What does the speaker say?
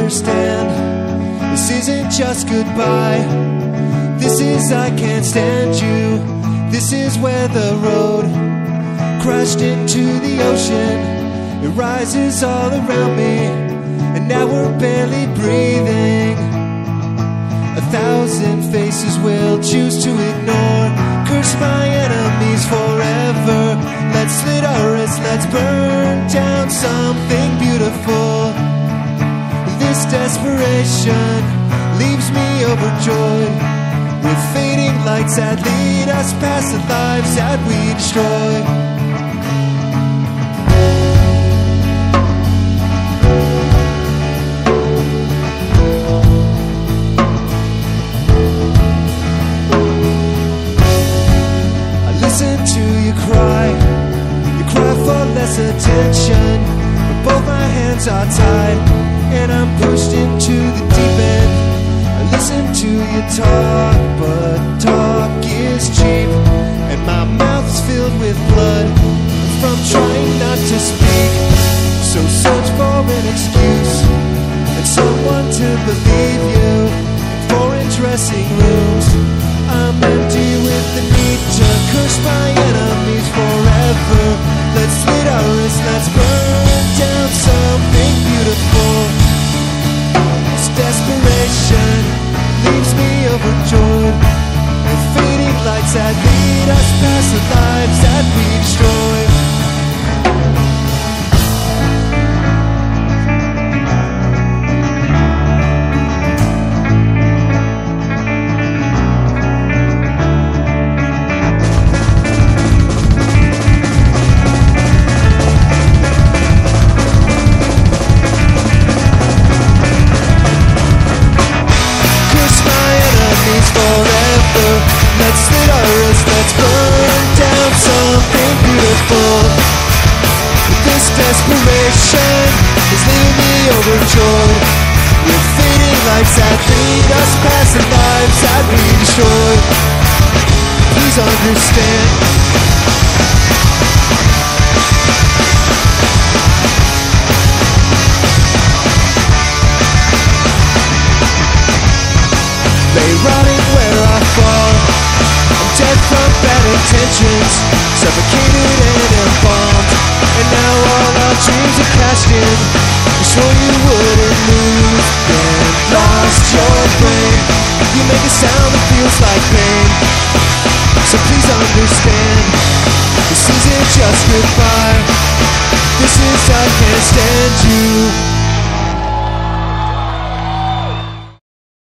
understand. This isn't just goodbye. This is I can't stand you. This is where the road crashed into the ocean. It rises all around me, and now we're barely breathing. 1,000 faces will choose to ignore. Curse my enemies forever. Let's slit our wrists, let's burn down something beautiful. This desperation leaves me overjoyed, with fading lights that lead us past the lives that we destroy. Attention, but both my hands are tied, and I'm pushed into the deep end. I listen to you talk, but talk is cheap, and my mouth is filled with blood from trying not to speak. So search for an excuse and someone to believe you. In foreign dressing rooms, I'm empty with the need to curse my enemies forever. Let's slit our wrists, let's burn down something beautiful. This desperation leaves me overjoyed, with fading lights that lead us past the lives that we destroy. Let's slit our wrists, let's burn down something beautiful. This desperation is leaving me overjoyed, with fading lights that lead us past the lives that we destroy. Please understand. Lay rotting where I fall, dead from bad intentions, suffocated and embalmed. And now all our dreams are cashed in. You swore you wouldn't lose, then lost your brain. You make a sound that feels like pain. So please understand, this isn't just goodbye. This is I can't stand you.